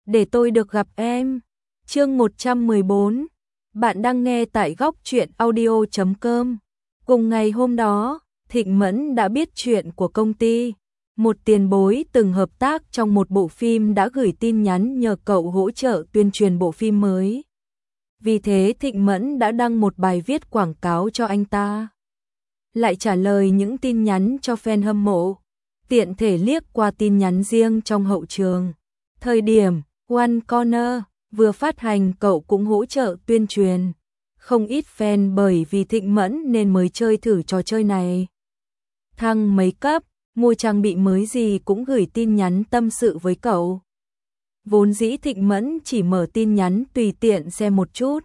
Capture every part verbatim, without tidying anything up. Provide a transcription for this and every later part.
để tôi được gặp em. Chương một trăm mười bốn. Bạn đang nghe tại góc truyện audio chấm com. Cùng ngày hôm đó, Thịnh Mẫn đã biết chuyện của công ty. Một tiền bối từng hợp tác trong một bộ phim đã gửi tin nhắn nhờ cậu hỗ trợ tuyên truyền bộ phim mới. Vì thế Thịnh Mẫn đã đăng một bài viết quảng cáo cho anh ta. Lại trả lời những tin nhắn cho fan hâm mộ. Tiện thể liếc qua tin nhắn riêng trong hậu trường. Thời điểm One Corner vừa phát hành cậu cũng hỗ trợ tuyên truyền. Không ít fan bởi vì Thịnh Mẫn nên mới chơi thử trò chơi này. Thăng mấy cấp, mua trang bị mới gì cũng gửi tin nhắn tâm sự với cậu. Vốn dĩ Thịnh Mẫn chỉ mở tin nhắn tùy tiện xem một chút.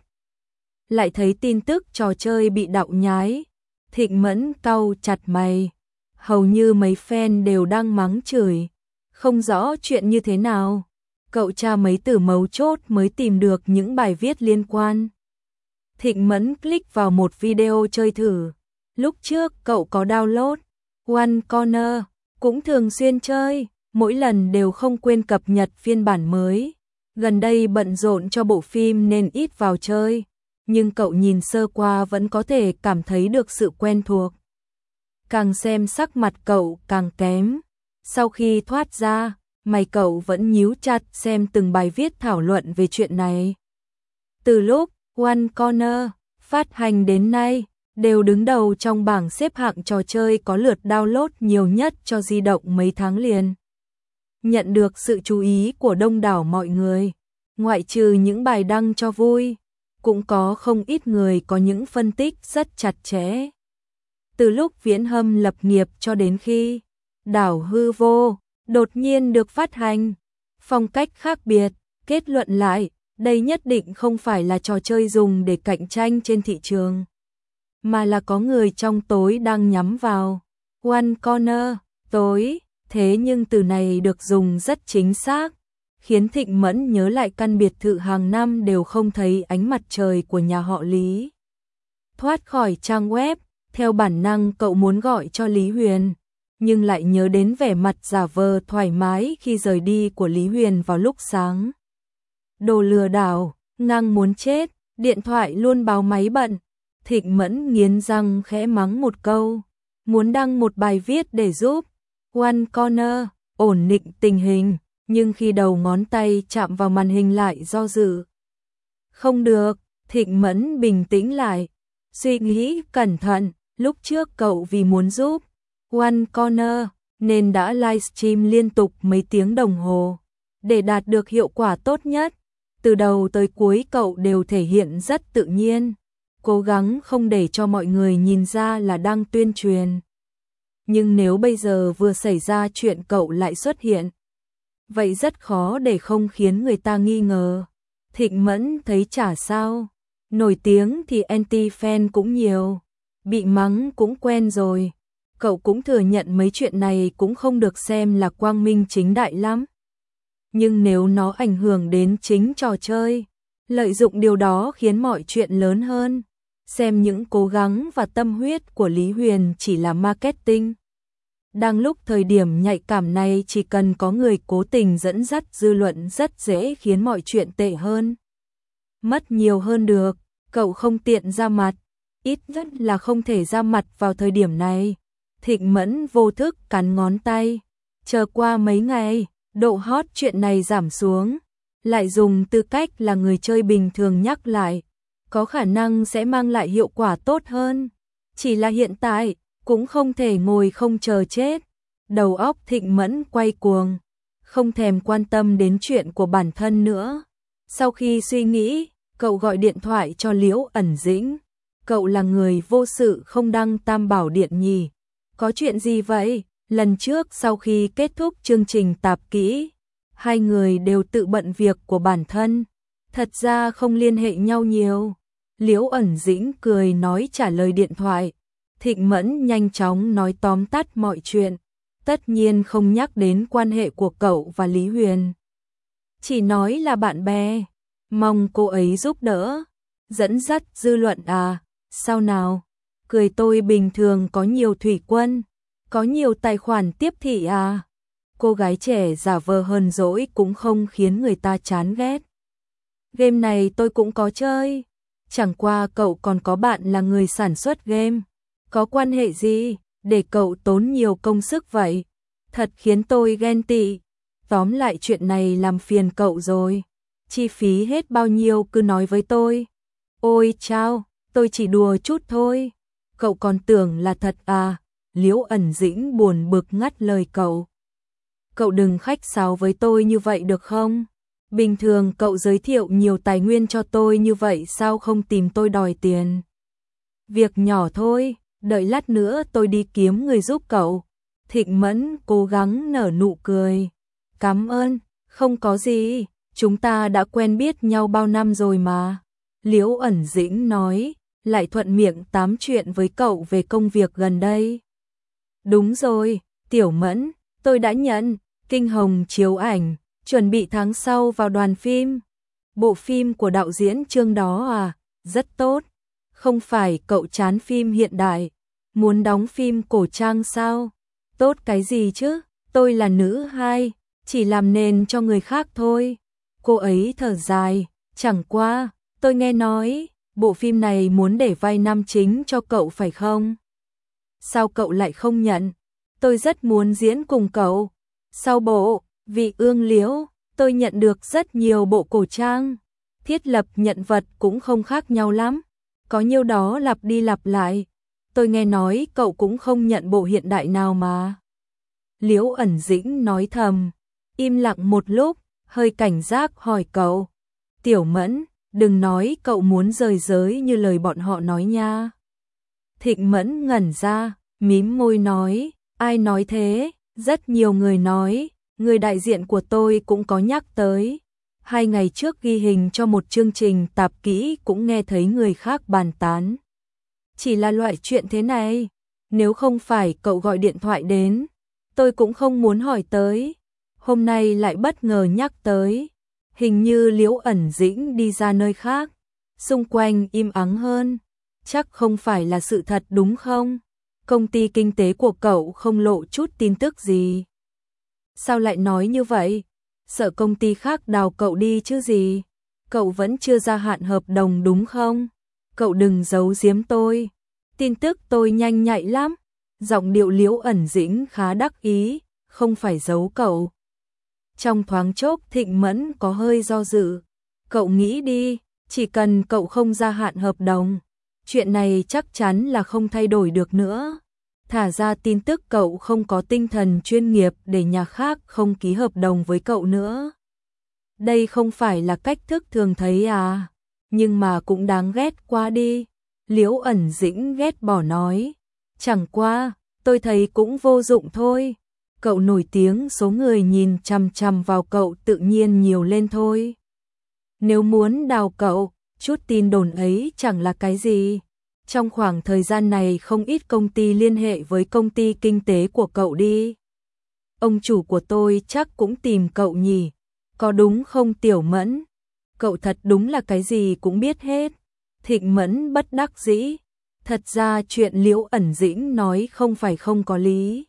Lại thấy tin tức trò chơi bị đạo nhái. Thịnh Mẫn cau chặt mày. Hầu như mấy fan đều đang mắng chửi. Không rõ chuyện như thế nào. Cậu tra mấy từ mấu chốt mới tìm được những bài viết liên quan. Thịnh Mẫn click vào một video chơi thử. Lúc trước cậu có download One Corner, cũng thường xuyên chơi, mỗi lần đều không quên cập nhật phiên bản mới. Gần đây bận rộn cho bộ phim nên ít vào chơi, nhưng cậu nhìn sơ qua vẫn có thể cảm thấy được sự quen thuộc. Càng xem sắc mặt cậu càng kém. Sau khi thoát ra, mày cậu vẫn nhíu chặt xem từng bài viết thảo luận về chuyện này. Từ lúc One Corner phát hành đến nay, đều đứng đầu trong bảng xếp hạng trò chơi có lượt download nhiều nhất cho di động mấy tháng liền. Nhận được sự chú ý của đông đảo mọi người, ngoại trừ những bài đăng cho vui, cũng có không ít người có những phân tích rất chặt chẽ. Từ lúc Viễn Hâm lập nghiệp cho đến khi Đảo Hư Vô đột nhiên được phát hành, phong cách khác biệt, kết luận lại, đây nhất định không phải là trò chơi dùng để cạnh tranh trên thị trường, mà là có người trong tối đang nhắm vào. One Corner, tối, thế nhưng từ này được dùng rất chính xác, khiến Thịnh Mẫn nhớ lại căn biệt thự hàng năm đều không thấy ánh mặt trời của nhà họ Lý. Thoát khỏi trang web, theo bản năng cậu muốn gọi cho Lý Huyền, nhưng lại nhớ đến vẻ mặt giả vờ thoải mái khi rời đi của Lý Huyền vào lúc sáng. Đồ lừa đảo, ngang muốn chết, điện thoại luôn báo máy bận. Thịnh Mẫn nghiến răng khẽ mắng một câu, muốn đăng một bài viết để giúp One Corner ổn định tình hình, nhưng khi đầu ngón tay chạm vào màn hình lại do dự. Không được, Thịnh Mẫn bình tĩnh lại, suy nghĩ cẩn thận, lúc trước cậu vì muốn giúp One Corner nên đã livestream liên tục mấy tiếng đồng hồ, để đạt được hiệu quả tốt nhất. Từ đầu tới cuối cậu đều thể hiện rất tự nhiên, cố gắng không để cho mọi người nhìn ra là đang tuyên truyền. Nhưng nếu bây giờ vừa xảy ra chuyện cậu lại xuất hiện, vậy rất khó để không khiến người ta nghi ngờ. Thịnh Mẫn thấy chả sao, nổi tiếng thì anti-fan cũng nhiều, bị mắng cũng quen rồi. Cậu cũng thừa nhận mấy chuyện này cũng không được xem là quang minh chính đại lắm. Nhưng nếu nó ảnh hưởng đến chính trò chơi, lợi dụng điều đó khiến mọi chuyện lớn hơn. Xem những cố gắng và tâm huyết của Lý Huyền chỉ là marketing. Đang lúc thời điểm nhạy cảm này chỉ cần có người cố tình dẫn dắt dư luận rất dễ khiến mọi chuyện tệ hơn. Mất nhiều hơn được, cậu không tiện ra mặt, ít nhất là không thể ra mặt vào thời điểm này. Thịnh Mẫn vô thức cắn ngón tay, chờ qua mấy ngày, độ hot chuyện này giảm xuống, lại dùng tư cách là người chơi bình thường nhắc lại, có khả năng sẽ mang lại hiệu quả tốt hơn. Chỉ là hiện tại, cũng không thể ngồi không chờ chết. Đầu óc Thịnh Mẫn quay cuồng, không thèm quan tâm đến chuyện của bản thân nữa. Sau khi suy nghĩ, cậu gọi điện thoại cho Liễu Ẩn Dĩnh. Cậu là người vô sự không đăng tam bảo điện nhỉ? Có chuyện gì vậy? Lần trước sau khi kết thúc chương trình tạp kỹ, hai người đều tự bận việc của bản thân, thật ra không liên hệ nhau nhiều. Liễu Ẩn Dĩnh cười nói trả lời điện thoại. Thịnh Mẫn nhanh chóng nói tóm tắt mọi chuyện, tất nhiên không nhắc đến quan hệ của cậu và Lý Huyền. Chỉ nói là bạn bè, mong cô ấy giúp đỡ, dẫn dắt dư luận à, sao nào? Cười tôi bình thường có nhiều thủy quân, có nhiều tài khoản tiếp thị à? cô gái trẻ giả vờ hờn dỗi cũng không khiến người ta chán ghét. Game này tôi cũng có chơi, chẳng qua cậu còn có bạn là người sản xuất game. Có quan hệ gì, để cậu tốn nhiều công sức vậy? Thật khiến tôi ghen tị. Tóm lại chuyện này làm phiền cậu rồi. Chi phí hết bao nhiêu cứ nói với tôi. Ôi chao, tôi chỉ đùa chút thôi. Cậu còn tưởng là thật à? Liễu ẩn dĩnh buồn bực ngắt lời cậu. Cậu đừng khách sáo với tôi như vậy được không? Bình thường cậu giới thiệu nhiều tài nguyên cho tôi như vậy sao không tìm tôi đòi tiền? Việc nhỏ thôi, đợi lát nữa tôi đi kiếm người giúp cậu. Thịnh Mẫn cố gắng nở nụ cười. Cảm ơn, không có gì, chúng ta đã quen biết nhau bao năm rồi mà. Liễu ẩn dĩnh nói, lại thuận miệng tám chuyện với cậu về công việc gần đây. Đúng rồi, Tiểu Mẫn, tôi đã nhận, Kinh Hồng chiếu ảnh, chuẩn bị tháng sau vào đoàn phim. Bộ phim của đạo diễn Trương đó à, rất tốt. Không phải cậu chán phim hiện đại, muốn đóng phim cổ trang sao? Tốt cái gì chứ, tôi là nữ hai, chỉ làm nền cho người khác thôi. Cô ấy thở dài, chẳng qua, tôi nghe nói, bộ phim này muốn để vai nam chính cho cậu phải không? Sao cậu lại không nhận? Tôi rất muốn diễn cùng cậu. Sau bộ Vị Ương Liễu, tôi nhận được rất nhiều bộ cổ trang. Thiết lập nhận vật cũng không khác nhau lắm. Có nhiêu đó lặp đi lặp lại. Tôi nghe nói cậu cũng không nhận bộ hiện đại nào mà. Liễu ẩn dĩnh nói thầm. Im lặng một lúc, hơi cảnh giác hỏi cậu. Tiểu Mẫn, đừng nói cậu muốn rời giới như lời bọn họ nói nha. Thịnh Mẫn ngẩn ra, mím môi nói. Ai nói thế? Rất nhiều người nói. Người đại diện của tôi cũng có nhắc tới. Hai ngày trước ghi hình cho một chương trình tạp kỹ cũng nghe thấy người khác bàn tán. Chỉ là loại chuyện thế này, nếu không phải cậu gọi điện thoại đến, tôi cũng không muốn hỏi tới. Hôm nay lại bất ngờ nhắc tới. Hình như Liễu ẩn dĩnh đi ra nơi khác. Xung quanh im ắng hơn. Chắc không phải là sự thật đúng không? Công ty kinh tế của cậu không lộ chút tin tức gì. Sao lại nói như vậy? Sợ công ty khác đào cậu đi chứ gì? Cậu vẫn chưa gia hạn hợp đồng đúng không? Cậu đừng giấu giếm tôi. Tin tức tôi nhanh nhạy lắm. Giọng điệu Liễu ẩn dĩnh khá đắc ý, không phải giấu cậu. Trong thoáng chốc Thịnh Mẫn có hơi do dự. Cậu nghĩ đi, chỉ cần cậu không gia hạn hợp đồng, chuyện này chắc chắn là không thay đổi được nữa. Thả ra tin tức cậu không có tinh thần chuyên nghiệp để nhà khác không ký hợp đồng với cậu nữa. Đây không phải là cách thức thường thấy à, nhưng mà cũng đáng ghét quá đi. Liễu ẩn dĩnh ghét bỏ nói. Chẳng qua, tôi thấy cũng vô dụng thôi. Cậu nổi tiếng, số người nhìn chằm chằm vào cậu tự nhiên nhiều lên thôi. Nếu muốn đào cậu, chút tin đồn ấy chẳng là cái gì. Trong khoảng thời gian này không ít công ty liên hệ với công ty kinh tế của cậu đi. Ông chủ của tôi chắc cũng tìm cậu nhỉ. Có đúng không Tiểu Mẫn? Cậu thật đúng là cái gì cũng biết hết. Thịnh Mẫn bất đắc dĩ. Thật ra chuyện Liễu ẩn dĩnh nói không phải không có lý.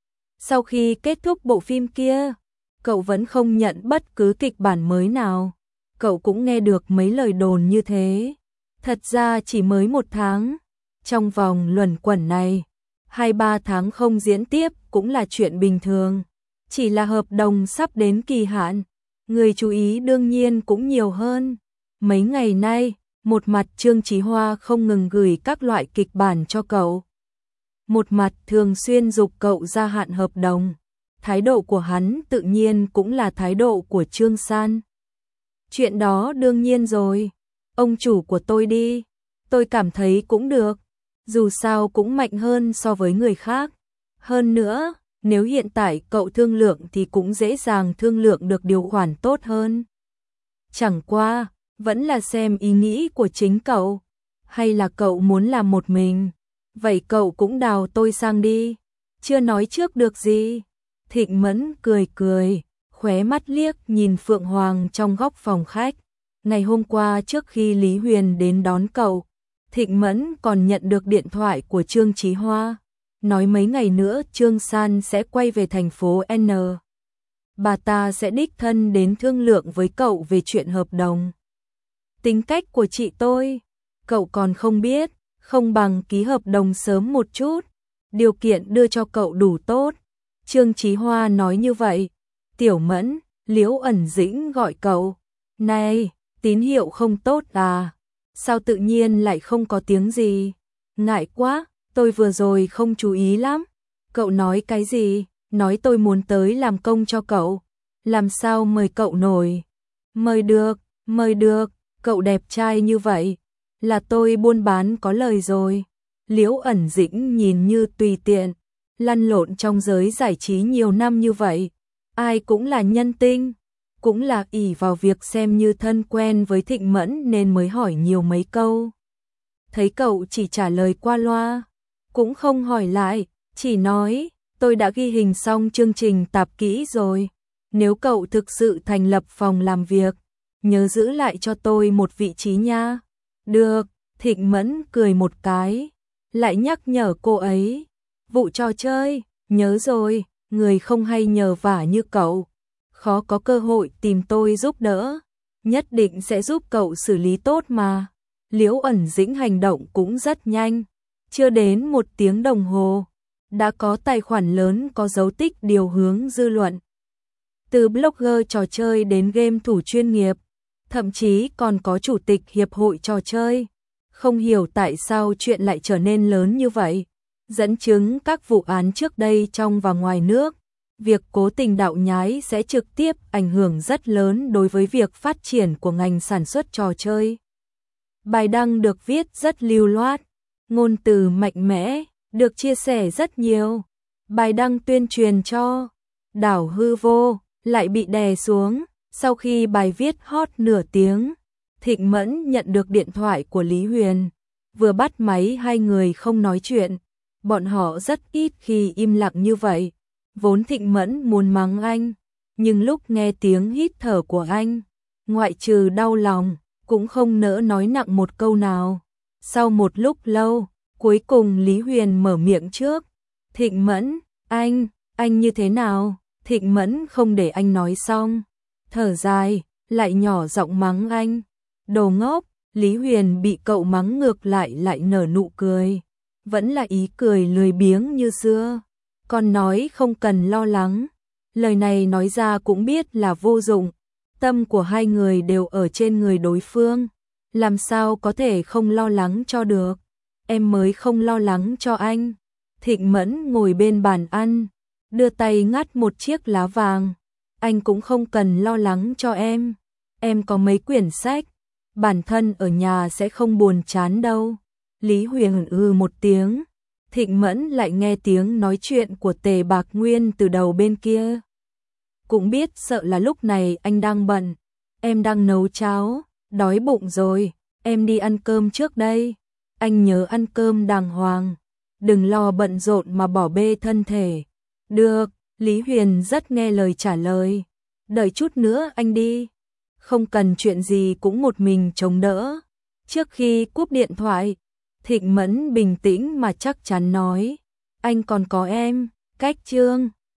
Sau khi kết thúc bộ phim kia, cậu vẫn không nhận bất cứ kịch bản mới nào. Cậu cũng nghe được mấy lời đồn như thế. Thật ra chỉ mới một tháng. Trong vòng luẩn quẩn này, hai ba tháng không diễn tiếp cũng là chuyện bình thường. Chỉ là hợp đồng sắp đến kỳ hạn, người chú ý đương nhiên cũng nhiều hơn. Mấy ngày nay, một mặt Trương Chí Hoa không ngừng gửi các loại kịch bản cho cậu. Một mặt thường xuyên giục cậu gia hạn hợp đồng. Thái độ của hắn tự nhiên cũng là thái độ của Trương San. Chuyện đó đương nhiên rồi. Ông chủ của tôi đi, tôi cảm thấy cũng được. Dù sao cũng mạnh hơn so với người khác. Hơn nữa, nếu hiện tại cậu thương lượng thì cũng dễ dàng thương lượng được điều khoản tốt hơn. Chẳng qua, vẫn là xem ý nghĩ của chính cậu. Hay là cậu muốn làm một mình? Vậy cậu cũng đào tôi sang đi. Chưa nói trước được gì. Thịnh Mẫn cười cười, khóe mắt liếc nhìn Phượng Hoàng trong góc phòng khách. Ngày hôm qua trước khi Lý Huyền đến đón cậu, Thịnh Mẫn còn nhận được điện thoại của Trương Chí Hoa. Nói mấy ngày nữa Trương San sẽ quay về thành phố N. bà ta sẽ đích thân đến thương lượng với cậu về chuyện hợp đồng. Tính cách của chị tôi, cậu còn không biết, không bằng ký hợp đồng sớm một chút, điều kiện đưa cho cậu đủ tốt. Trương Chí Hoa nói như vậy. Tiểu Mẫn, Liễu ẩn dĩnh gọi cậu. Này, tín hiệu không tốt à? Sao tự nhiên lại không có tiếng gì? Ngại quá, tôi vừa rồi không chú ý lắm. Cậu nói cái gì? Nói tôi muốn tới làm công cho cậu. Làm sao mời cậu nổi? Mời được, mời được, cậu đẹp trai như vậy. Là tôi buôn bán có lời rồi. Liễu ẩn dĩnh nhìn như tùy tiện, lăn lộn trong giới giải trí nhiều năm như vậy. Ai cũng là nhân tinh, cũng là ỷ vào việc xem như thân quen với Thịnh Mẫn nên mới hỏi nhiều mấy câu. Thấy cậu chỉ trả lời qua loa, cũng không hỏi lại, chỉ nói, tôi đã ghi hình xong chương trình tạp kỹ rồi. Nếu cậu thực sự thành lập phòng làm việc, nhớ giữ lại cho tôi một vị trí nha. Được, Thịnh Mẫn cười một cái, lại nhắc nhở cô ấy. Vụ trò chơi, nhớ rồi, người không hay nhờ vả như cậu, khó có cơ hội tìm tôi giúp đỡ, nhất định sẽ giúp cậu xử lý tốt mà. Liễu ẩn dĩnh hành động cũng rất nhanh, chưa đến một tiếng đồng hồ, đã có tài khoản lớn có dấu tích điều hướng dư luận. Từ blogger trò chơi đến game thủ chuyên nghiệp, thậm chí còn có chủ tịch hiệp hội trò chơi. Không hiểu tại sao chuyện lại trở nên lớn như vậy, dẫn chứng các vụ án trước đây trong và ngoài nước. Việc cố tình đạo nhái sẽ trực tiếp ảnh hưởng rất lớn đối với việc phát triển của ngành sản xuất trò chơi. Bài đăng được viết rất lưu loát, ngôn từ mạnh mẽ, được chia sẻ rất nhiều. Bài đăng tuyên truyền cho đảo hư vô lại bị đè xuống. Sau khi bài viết hot nửa tiếng, Thịnh Mẫn nhận được điện thoại của Lý Huyền. Vừa bắt máy hai người không nói chuyện, bọn họ rất ít khi im lặng như vậy. Vốn Thịnh Mẫn muốn mắng anh, nhưng lúc nghe tiếng hít thở của anh, ngoại trừ đau lòng, cũng không nỡ nói nặng một câu nào. Sau một lúc lâu, cuối cùng Lý Huyền mở miệng trước. Thịnh Mẫn, anh, anh như thế nào? Thịnh Mẫn không để anh nói xong, thở dài, lại nhỏ giọng mắng anh. Đồ ngốc. Lý Huyền bị cậu mắng ngược lại lại nở nụ cười, vẫn là ý cười lười biếng như xưa. Con nói không cần lo lắng, lời này nói ra cũng biết là vô dụng, tâm của hai người đều ở trên người đối phương, làm sao có thể không lo lắng cho được. Em mới không lo lắng cho anh. Thịnh Mẫn ngồi bên bàn ăn, đưa tay ngắt một chiếc lá vàng. Anh cũng không cần lo lắng cho em, em có mấy quyển sách, bản thân ở nhà sẽ không buồn chán đâu. Lý Huyền ư một tiếng, Thịnh Mẫn lại nghe tiếng nói chuyện của Tề Bạc Nguyên từ đầu bên kia. Cũng biết sợ là lúc này anh đang bận, em đang nấu cháo, đói bụng rồi, em đi ăn cơm trước đây. Anh nhớ ăn cơm đàng hoàng, đừng lo bận rộn mà bỏ bê thân thể. Được, Lý Huyền rất nghe lời trả lời, đợi chút nữa anh đi. Không cần chuyện gì cũng một mình chống đỡ. Trước khi cúp điện thoại, Thịnh Mẫn bình tĩnh mà chắc chắn nói, anh còn có em, Cách Trương.